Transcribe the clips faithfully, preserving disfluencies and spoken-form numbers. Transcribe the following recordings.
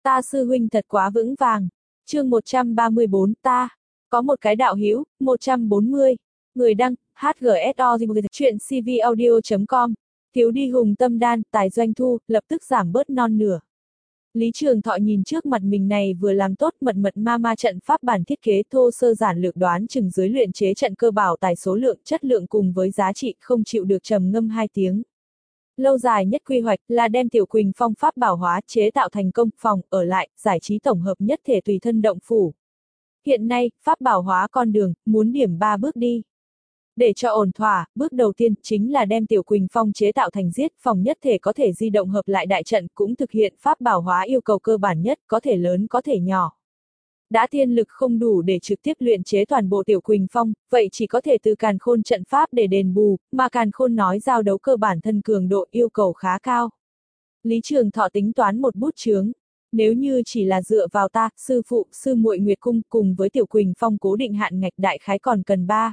Ta sư huynh thật quá vững vàng. Chương một trăm ba mươi bốn ta. Có một cái đạo hữu, một trăm bốn mươi. Người đăng, hát giê ét o chuyện cvaudio chấm com. Thiếu đi hùng tâm đan, tài doanh thu, lập tức giảm bớt non nửa. Lý Trường Thọ nhìn trước mặt mình này vừa làm tốt mật mật ma ma trận pháp bản thiết kế thô sơ giản lược đoán chừng dưới luyện chế trận cơ bảo tài số lượng chất lượng cùng với giá trị không chịu được trầm ngâm hai tiếng. Lâu dài nhất quy hoạch là đem Tiểu Quỳnh Phong pháp bảo hóa chế tạo thành công phòng ở lại, giải trí tổng hợp nhất thể tùy thân động phủ. Hiện nay, pháp bảo hóa con đường, muốn điểm ba bước đi. Để cho ổn thỏa, bước đầu tiên chính là đem Tiểu Quỳnh Phong chế tạo thành giết phòng nhất thể có thể di động hợp lại đại trận cũng thực hiện pháp bảo hóa yêu cầu cơ bản nhất, có thể lớn có thể nhỏ. Đã tiên lực không đủ để trực tiếp luyện chế toàn bộ Tiểu Quỳnh Phong, vậy chỉ có thể từ càn khôn trận pháp để đền bù, mà càn khôn nói giao đấu cơ bản thân cường độ yêu cầu khá cao. Lý Trường Thọ tính toán một bút chướng. Nếu như chỉ là dựa vào ta, sư phụ, sư muội Nguyệt Cung cùng với Tiểu Quỳnh Phong cố định hạn ngạch đại khái còn cần ba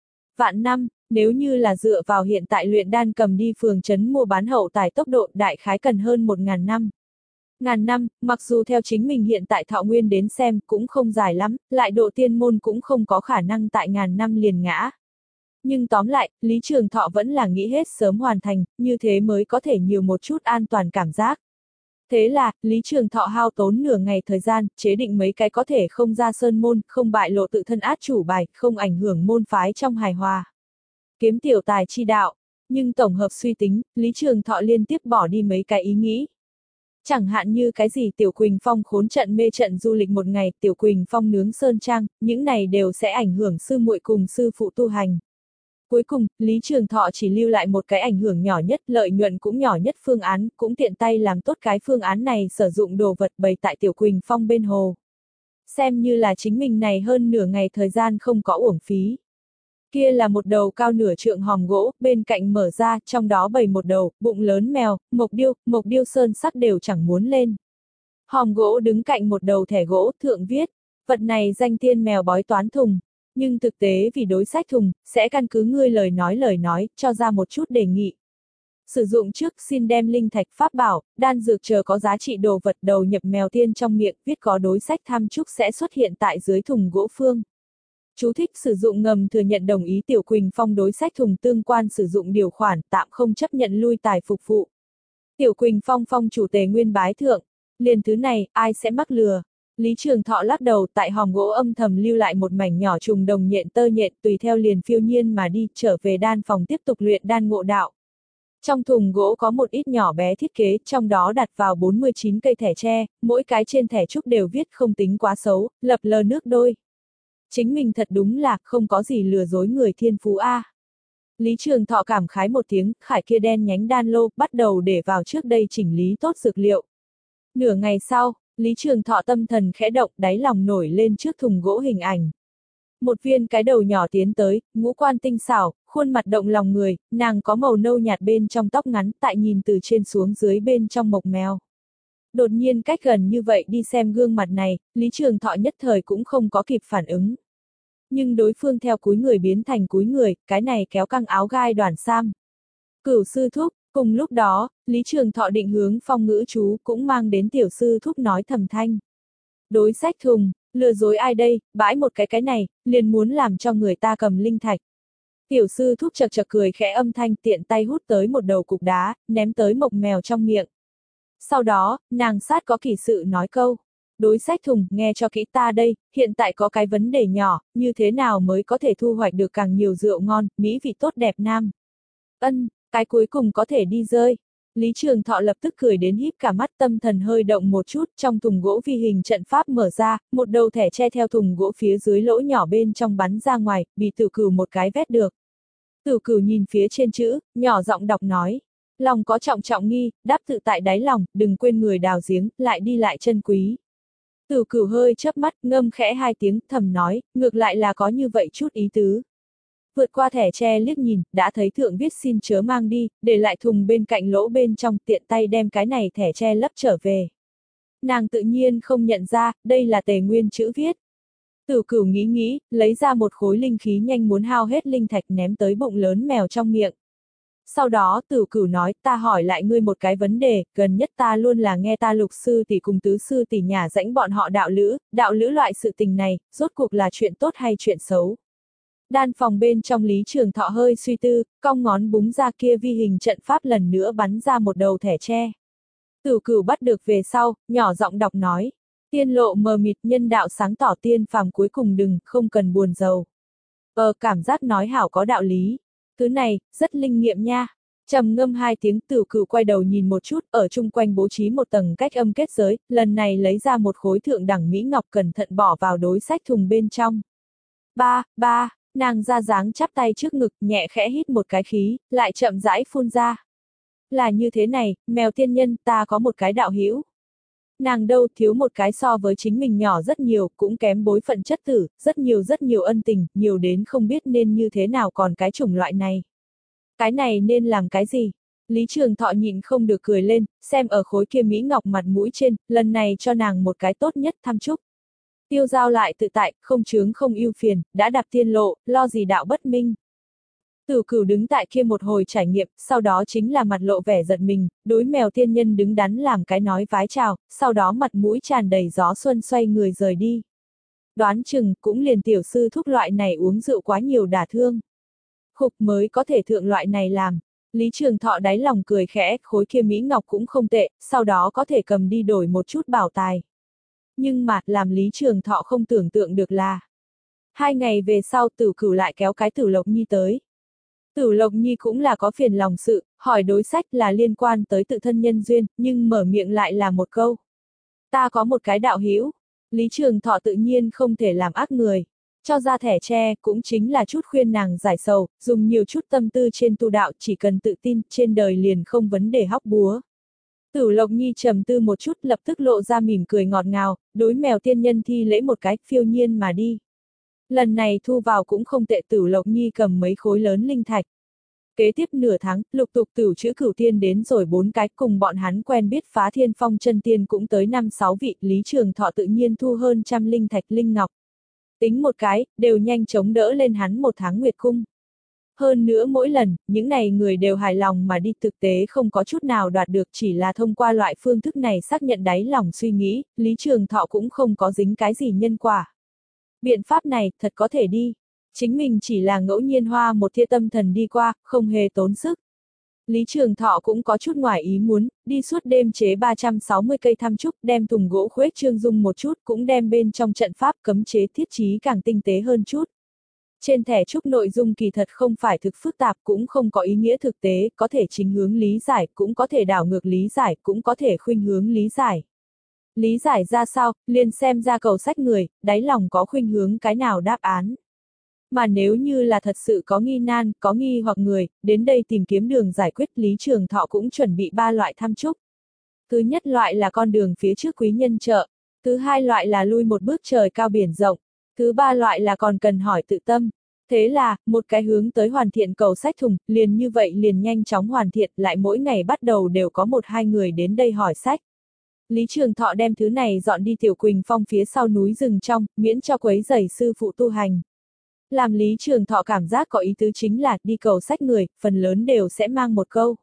vạn năm, nếu như là dựa vào hiện tại luyện đan cầm đi phường trấn mua bán hậu tài tốc độ đại khái cần hơn một ngàn năm. Ngàn năm, mặc dù theo chính mình hiện tại thọ nguyên đến xem cũng không dài lắm, lại độ tiên môn cũng không có khả năng tại ngàn năm liền ngã. Nhưng tóm lại, Lý Trường Thọ vẫn là nghĩ hết sớm hoàn thành, như thế mới có thể nhiều một chút an toàn cảm giác. Thế là, Lý Trường Thọ hao tốn nửa ngày thời gian, chế định mấy cái có thể không ra sơn môn, không bại lộ tự thân át chủ bài, không ảnh hưởng môn phái trong hài hòa. Kiếm tiểu tài chi đạo, nhưng tổng hợp suy tính, Lý Trường Thọ liên tiếp bỏ đi mấy cái ý nghĩ. Chẳng hạn như cái gì Tiểu Quỳnh Phong khốn trận mê trận du lịch một ngày, Tiểu Quỳnh Phong nướng sơn trang, những này đều sẽ ảnh hưởng sư muội cùng sư phụ tu hành. Cuối cùng, Lý Trường Thọ chỉ lưu lại một cái ảnh hưởng nhỏ nhất, lợi nhuận cũng nhỏ nhất phương án, cũng tiện tay làm tốt cái phương án này sử dụng đồ vật bày tại Tiểu Quỳnh Phong bên hồ. Xem như là chính mình này hơn nửa ngày thời gian không có uổng phí. Kia là một đầu cao nửa trượng hòm gỗ, bên cạnh mở ra, trong đó bày một đầu, bụng lớn mèo, mộc điêu, mộc điêu sơn sắc đều chẳng muốn lên. Hòm gỗ đứng cạnh một đầu thẻ gỗ, thượng viết, vật này danh tiên mèo bói toán thùng. Nhưng thực tế vì đối sách thùng, sẽ căn cứ ngươi lời nói lời nói, cho ra một chút đề nghị. Sử dụng trước xin đem linh thạch pháp bảo, đan dược chờ có giá trị đồ vật đầu nhập mèo tiên trong miệng, viết có đối sách tham chúc sẽ xuất hiện tại dưới thùng gỗ phương. Chú thích sử dụng ngầm thừa nhận đồng ý Tiểu Quỳnh Phong đối sách thùng tương quan sử dụng điều khoản tạm không chấp nhận lui tài phục vụ. Tiểu Quỳnh Phong phong chủ tề nguyên bái thượng, liền thứ này, ai sẽ mắc lừa. Lý Trường Thọ lắc đầu tại hòm gỗ âm thầm lưu lại một mảnh nhỏ trùng đồng nhện tơ nhện tùy theo liền phiêu nhiên mà đi trở về đan phòng tiếp tục luyện đan ngộ đạo. Trong thùng gỗ có một ít nhỏ bé thiết kế, trong đó đặt vào bốn mươi chín cây thẻ tre, mỗi cái trên thẻ trúc đều viết không tính quá xấu, lập lờ nước đôi. Chính mình thật đúng là không có gì lừa dối người thiên phú a. Lý Trường Thọ cảm khái một tiếng, khải kia đen nhánh đan lô, bắt đầu để vào trước đây chỉnh lý tốt dược liệu. Nửa ngày sau, Lý Trường Thọ tâm thần khẽ động, đáy lòng nổi lên trước thùng gỗ hình ảnh. Một viên cái đầu nhỏ tiến tới, ngũ quan tinh xảo, khuôn mặt động lòng người, nàng có màu nâu nhạt bên trong tóc ngắn, tại nhìn từ trên xuống dưới bên trong mộc mèo. Đột nhiên cách gần như vậy đi xem gương mặt này, Lý Trường Thọ nhất thời cũng không có kịp phản ứng. Nhưng đối phương theo cúi người biến thành cúi người, cái này kéo căng áo gai đoàn sam. Cửu sư thúc, cùng lúc đó, Lý Trường Thọ định hướng phong ngữ chú cũng mang đến tiểu sư thúc nói thầm thanh. Đối sách thùng, lừa dối ai đây, bãi một cái cái này, liền muốn làm cho người ta cầm linh thạch. Tiểu sư thúc chật chật cười khẽ âm thanh tiện tay hút tới một đầu cục đá, ném tới mộc mèo trong miệng. Sau đó, nàng sát có kỳ sự nói câu. Đối sách thùng, nghe cho kỹ ta đây, hiện tại có cái vấn đề nhỏ, như thế nào mới có thể thu hoạch được càng nhiều rượu ngon, mỹ vị tốt đẹp nam. Ân, cái cuối cùng có thể đi rơi. Lý Trường Thọ lập tức cười đến híp cả mắt tâm thần hơi động một chút, trong thùng gỗ vi hình trận pháp mở ra, một đầu thẻ che theo thùng gỗ phía dưới lỗ nhỏ bên trong bắn ra ngoài, bị Tử Cửu một cái vét được. Tử Cửu nhìn phía trên chữ, nhỏ giọng đọc nói. Lòng có trọng trọng nghi, đáp tự tại đáy lòng, đừng quên người đào giếng, lại đi lại chân quý. Tử Cửu hơi chớp mắt, ngâm khẽ hai tiếng, thầm nói, ngược lại là có như vậy chút ý tứ. Vượt qua thẻ tre liếc nhìn, đã thấy thượng viết xin chớ mang đi, để lại thùng bên cạnh lỗ bên trong, tiện tay đem cái này thẻ tre lấp trở về. Nàng tự nhiên không nhận ra, đây là tề nguyên chữ viết. Tử Cửu nghĩ nghĩ, lấy ra một khối linh khí nhanh muốn hao hết linh thạch ném tới bụng lớn mèo trong miệng. Sau đó Tử Cửu nói, ta hỏi lại ngươi một cái vấn đề, gần nhất ta luôn là nghe ta Lục sư tỷ cùng Tứ sư tỷ nhả rãnh bọn họ đạo lữ, đạo lữ loại sự tình này, rốt cuộc là chuyện tốt hay chuyện xấu. Đan phòng bên trong Lý Trường Thọ hơi suy tư, cong ngón búng ra kia vi hình trận pháp lần nữa bắn ra một đầu thẻ tre. Tử Cửu bắt được về sau, nhỏ giọng đọc nói, tiên lộ mờ mịt nhân đạo sáng tỏ tiên phàm cuối cùng đừng, không cần buồn rầu. Ờ, cảm giác nói hảo có đạo lý. Thứ này, rất linh nghiệm nha. Trầm ngâm hai tiếng, Tử Cửu quay đầu nhìn một chút, ở chung quanh bố trí một tầng cách âm kết giới, lần này lấy ra một khối thượng đẳng mỹ ngọc cẩn thận bỏ vào đối sách thùng bên trong. Ba, ba, nàng ra dáng chắp tay trước ngực, nhẹ khẽ hít một cái khí, lại chậm rãi phun ra. Là như thế này, mèo tiên nhân, ta có một cái đạo hữu. Nàng đâu thiếu một cái so với chính mình nhỏ rất nhiều, cũng kém bối phận chất tử, rất nhiều rất nhiều ân tình, nhiều đến không biết nên như thế nào còn cái chủng loại này. Cái này nên làm cái gì? Lý Trường Thọ nhịn không được cười lên, xem ở khối kia mỹ ngọc mặt mũi trên, lần này cho nàng một cái tốt nhất thăm chúc. Tiêu giao lại tự tại, không chướng không ưu phiền, đã đạp tiên lộ, lo gì đạo bất minh. Tử Cửu đứng tại kia một hồi trải nghiệm, sau đó chính là mặt lộ vẻ giận mình, đối mèo tiên nhân đứng đắn làm cái nói vái chào, sau đó mặt mũi tràn đầy gió xuân xoay người rời đi. Đoán chừng, cũng liền tiểu sư thúc loại này uống rượu quá nhiều đả thương. Khục mới có thể thượng loại này làm. Lý Trường Thọ đáy lòng cười khẽ, khối kia mỹ ngọc cũng không tệ, sau đó có thể cầm đi đổi một chút bảo tài. Nhưng mà, làm Lý Trường Thọ không tưởng tượng được là. Hai ngày về sau Tử Cửu lại kéo cái Tử Lộc Nhi tới. Tử Lộc Nhi cũng là có phiền lòng sự, hỏi đối sách là liên quan tới tự thân nhân duyên, nhưng mở miệng lại là một câu. Ta có một cái đạo hữu. Lý Trường Thọ tự nhiên không thể làm ác người. Cho ra thẻ tre, cũng chính là chút khuyên nàng giải sầu, dùng nhiều chút tâm tư trên tu đạo, chỉ cần tự tin, trên đời liền không vấn đề hóc búa. Tử Lộc Nhi trầm tư một chút, lập tức lộ ra mỉm cười ngọt ngào, đối mèo tiên nhân thi lễ một cái, phiêu nhiên mà đi. Lần này thu vào cũng không tệ, Tử Lộc Nhi cầm mấy khối lớn linh thạch. Kế tiếp nửa tháng, lục tục Tửu chữ Cửu tiên đến rồi bốn cái, cùng bọn hắn quen biết Phá Thiên Phong chân tiên cũng tới năm sáu vị, Lý Trường Thọ tự nhiên thu hơn trăm linh thạch linh ngọc. Tính một cái, đều nhanh chóng đỡ lên hắn một tháng nguyệt cung. Hơn nữa mỗi lần, những này người đều hài lòng mà đi, thực tế không có chút nào đoạt được, chỉ là thông qua loại phương thức này xác nhận đáy lòng suy nghĩ, Lý Trường Thọ cũng không có dính cái gì nhân quả. Biện pháp này, thật có thể đi. Chính mình chỉ là ngẫu nhiên hoa một tia tâm thần đi qua, không hề tốn sức. Lý Trường Thọ cũng có chút ngoài ý muốn, đi suốt đêm chế ba trăm sáu mươi cây tham trúc, đem thùng gỗ khuếch trương dung một chút, cũng đem bên trong trận pháp cấm chế thiết trí càng tinh tế hơn chút. Trên thẻ trúc nội dung kỳ thật không phải thực phức tạp, cũng không có ý nghĩa thực tế, có thể chính hướng lý giải, cũng có thể đảo ngược lý giải, cũng có thể khuynh hướng lý giải. Lý giải ra sao, liền xem ra cầu sách người, đáy lòng có khuynh hướng cái nào đáp án. Mà nếu như là thật sự có nghi nan, có nghi hoặc người, đến đây tìm kiếm đường giải quyết, Lý Trường Thọ cũng chuẩn bị ba loại tham trúc. Thứ nhất loại là con đường phía trước quý nhân trợ, thứ hai loại là lui một bước trời cao biển rộng, thứ ba loại là còn cần hỏi tự tâm. Thế là, một cái hướng tới hoàn thiện cầu sách thùng, liền như vậy liền nhanh chóng hoàn thiện, lại mỗi ngày bắt đầu đều có một hai người đến đây hỏi sách. Lý Trường Thọ đem thứ này dọn đi Tiểu Quỳnh Phong phía sau núi rừng trong, miễn cho quấy rầy sư phụ tu hành. Làm Lý Trường Thọ cảm giác có ý tứ chính là, đi cầu sách người, phần lớn đều sẽ mang một câu.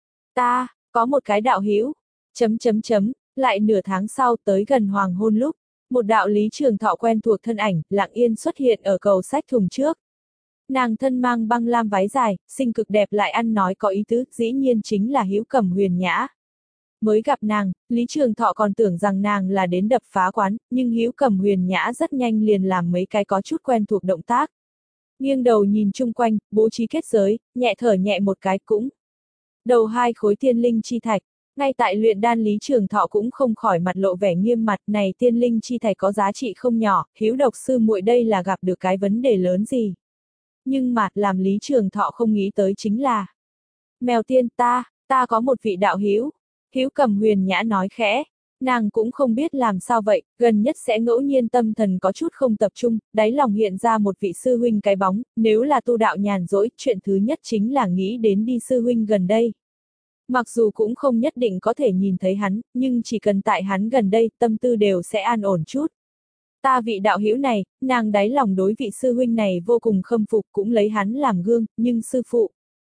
Ta, có một cái đạo hữu, chấm chấm chấm, lại nửa tháng sau tới gần hoàng hôn lúc, một đạo Lý Trường Thọ quen thuộc thân ảnh, lặng yên xuất hiện ở cầu sách thùng trước. Nàng thân mang băng lam váy dài, xinh cực đẹp lại ăn nói có ý tứ, dĩ nhiên chính là Hữu Cẩm Huyền Nhã. Mới gặp nàng, Lý Trường Thọ còn tưởng rằng nàng là đến đập phá quán, nhưng Hữu Cẩm Huyền Nhã rất nhanh liền làm mấy cái có chút quen thuộc động tác. Nghiêng đầu nhìn chung quanh, bố trí kết giới, nhẹ thở nhẹ một cái cũng. Đầu hai khối tiên linh chi thạch, ngay tại luyện đan Lý Trường Thọ cũng không khỏi mặt lộ vẻ nghiêm mặt, này tiên linh chi thạch có giá trị không nhỏ, Hữu độc sư muội đây là gặp được cái vấn đề lớn gì. Nhưng mà, làm Lý Trường Thọ không nghĩ tới chính là mèo tiên ta, ta có một vị đạo hữu. Hữu Cẩm Huyền Nhã nói khẽ, nàng cũng không biết làm sao vậy, gần nhất sẽ ngẫu nhiên tâm thần có chút không tập trung, đáy lòng hiện ra một vị sư huynh cái bóng, nếu là tu đạo nhàn rỗi, chuyện thứ nhất chính là nghĩ đến đi sư huynh gần đây. Mặc dù cũng không nhất định có thể nhìn thấy hắn, nhưng chỉ cần tại hắn gần đây, tâm tư đều sẽ an ổn chút. Ta vị đạo hữu này, nàng đáy lòng đối vị sư huynh này vô cùng khâm phục, cũng lấy hắn làm gương, nhưng sư phụ.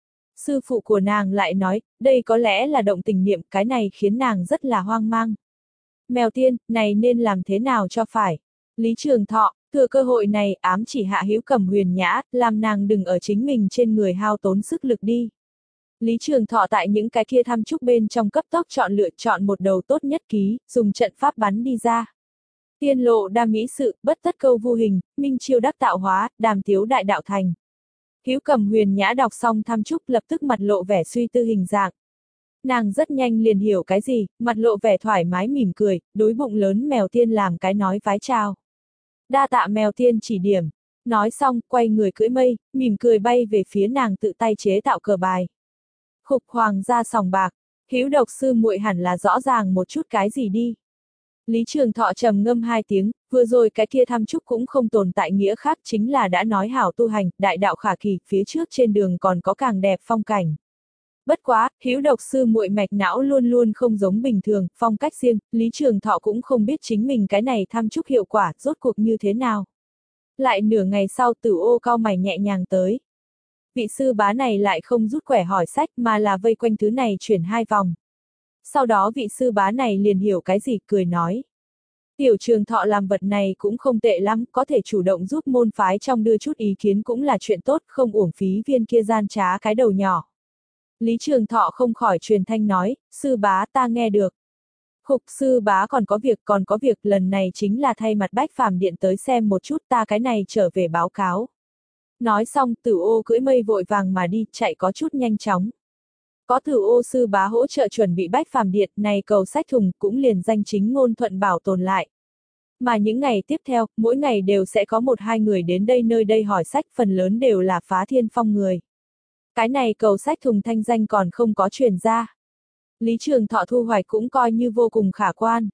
Sư phụ của nàng lại nói, đây có lẽ là động tình niệm, cái này khiến nàng rất là hoang mang. Mèo tiên, này nên làm thế nào cho phải? Lý Trường Thọ, thừa cơ hội này ám chỉ Hạ Hữu Cầm Huyền Nhã, làm nàng đừng ở chính mình trên người hao tốn sức lực đi. Lý Trường Thọ tại những cái kia thăm chúc bên trong cấp tốc chọn lựa chọn một đầu tốt nhất ký, dùng trận pháp bắn đi ra. Tiên lộ đa mỹ sự, bất tất câu vô hình, minh chiêu đắc tạo hóa, đàm tiếu đại đạo thành. Hữu Cầm Huyền Nhã đọc xong thăm chúc lập tức mặt lộ vẻ suy tư hình dạng. Nàng rất nhanh liền hiểu cái gì, mặt lộ vẻ thoải mái mỉm cười, đối bụng lớn mèo tiên làm cái nói vái chào. Đa tạ mèo tiên chỉ điểm. Nói xong, quay người cưỡi mây, mỉm cười bay về phía nàng tự tay chế tạo cờ bài. Khục hoàng gia sòng bạc, Hữu độc sư muội hẳn là rõ ràng một chút cái gì đi. Lý Trường Thọ trầm ngâm hai tiếng, vừa rồi cái kia thăm chúc cũng không tồn tại nghĩa khác, chính là đã nói hảo tu hành, đại đạo khả kỳ, phía trước trên đường còn có càng đẹp phong cảnh. Bất quá, Hữu độc sư muội mạch não luôn luôn không giống bình thường, phong cách riêng, Lý Trường Thọ cũng không biết chính mình cái này thăm chúc hiệu quả, rốt cuộc như thế nào. Lại nửa ngày sau Tử Ô cau mày nhẹ nhàng tới. Vị sư bá này lại không rút quẻ hỏi sách mà là vây quanh thứ này chuyển hai vòng. Sau đó vị sư bá này liền hiểu cái gì, cười nói. Tiểu Trường Thọ làm vật này cũng không tệ lắm, có thể chủ động giúp môn phái trong đưa chút ý kiến cũng là chuyện tốt, không uổng phí viên kia gian trá cái đầu nhỏ. Lý Trường Thọ không khỏi truyền thanh nói, sư bá ta nghe được. Khục sư bá còn có việc còn có việc, lần này chính là thay mặt Bách Phàm Điện tới xem một chút, ta cái này trở về báo cáo. Nói xong Tử Ô cưỡi mây vội vàng mà đi, chạy có chút nhanh chóng. Có Tử Ô sư bá hỗ trợ chuẩn bị Bách Phàm Điện này, cầu sách thùng cũng liền danh chính ngôn thuận bảo tồn lại. Mà những ngày tiếp theo, mỗi ngày đều sẽ có một hai người đến đây nơi đây hỏi sách, phần lớn đều là phá thiên phong người. Cái này cầu sách thùng thanh danh còn không có truyền ra. Lý Trường Thọ thu hoạch cũng coi như vô cùng khả quan.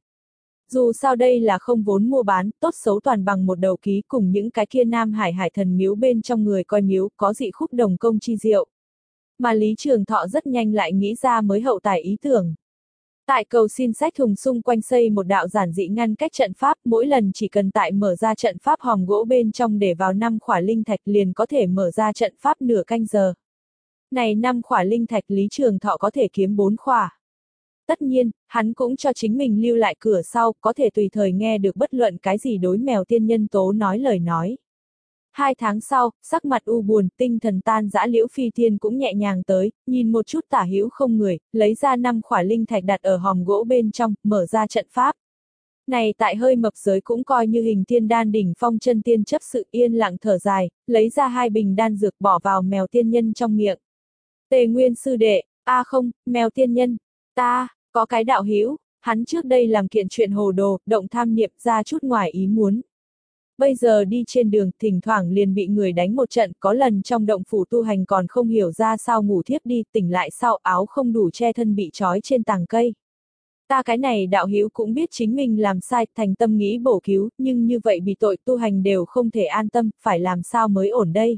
Dù sao đây là không vốn mua bán, tốt xấu toàn bằng một đầu ký, cùng những cái kia Nam Hải Hải Thần miếu bên trong người coi miếu, có dị khúc đồng công chi diệu. Mà Lý Trường Thọ rất nhanh lại nghĩ ra mới hậu tài ý tưởng. Tại cầu xin sách thùng xung quanh xây một đạo giản dị ngăn cách trận pháp, mỗi lần chỉ cần tại mở ra trận pháp hòm gỗ bên trong để vào năm khỏa linh thạch liền có thể mở ra trận pháp nửa canh giờ. Này năm khỏa linh thạch Lý Trường Thọ có thể kiếm bốn khỏa. Tất nhiên, hắn cũng cho chính mình lưu lại cửa sau, có thể tùy thời nghe được bất luận cái gì đối mèo tiên nhân tố nói lời nói. Hai tháng sau, sắc mặt u buồn, tinh thần tan dã Liễu Phi Tiên cũng nhẹ nhàng tới, nhìn một chút tả hữu không người, lấy ra năm khỏa linh thạch đặt ở hòm gỗ bên trong, mở ra trận pháp. Này tại hơi mập giới cũng coi như hình tiên đan đỉnh phong chân tiên chấp sự, yên lặng thở dài, lấy ra hai bình đan dược bỏ vào mèo tiên nhân trong miệng. Tề Nguyên sư đệ, a không, mèo tiên nhân, ta, có cái đạo hữu, hắn trước đây làm kiện chuyện hồ đồ, động tham niệm ra chút ngoài ý muốn. Bây giờ đi trên đường, thỉnh thoảng liền bị người đánh một trận, có lần trong động phủ tu hành còn không hiểu ra sao ngủ thiếp đi, tỉnh lại sau áo không đủ che thân bị trói trên tàng cây. Ta cái này đạo hữu cũng biết chính mình làm sai, thành tâm nghĩ bổ cứu, nhưng như vậy bị tội tu hành đều không thể an tâm, phải làm sao mới ổn đây.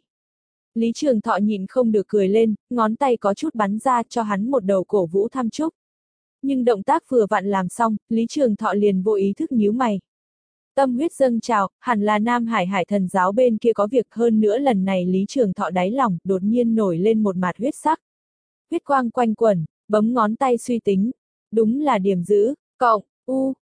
Lý Trường Thọ nhịn không được cười lên, ngón tay có chút bắn ra cho hắn một đầu cổ vũ thăm chúc. Nhưng động tác vừa vặn làm xong, Lý Trường Thọ liền vô ý thức nhíu mày. Tâm huyết dâng trào, hẳn là Nam Hải Hải Thần giáo bên kia có việc, hơn nữa lần này Lý Trường Thọ đáy lòng, đột nhiên nổi lên một mạt huyết sắc. Huyết quang quanh quẩn, bấm ngón tay suy tính. Đúng là điểm giữ, cộng, u,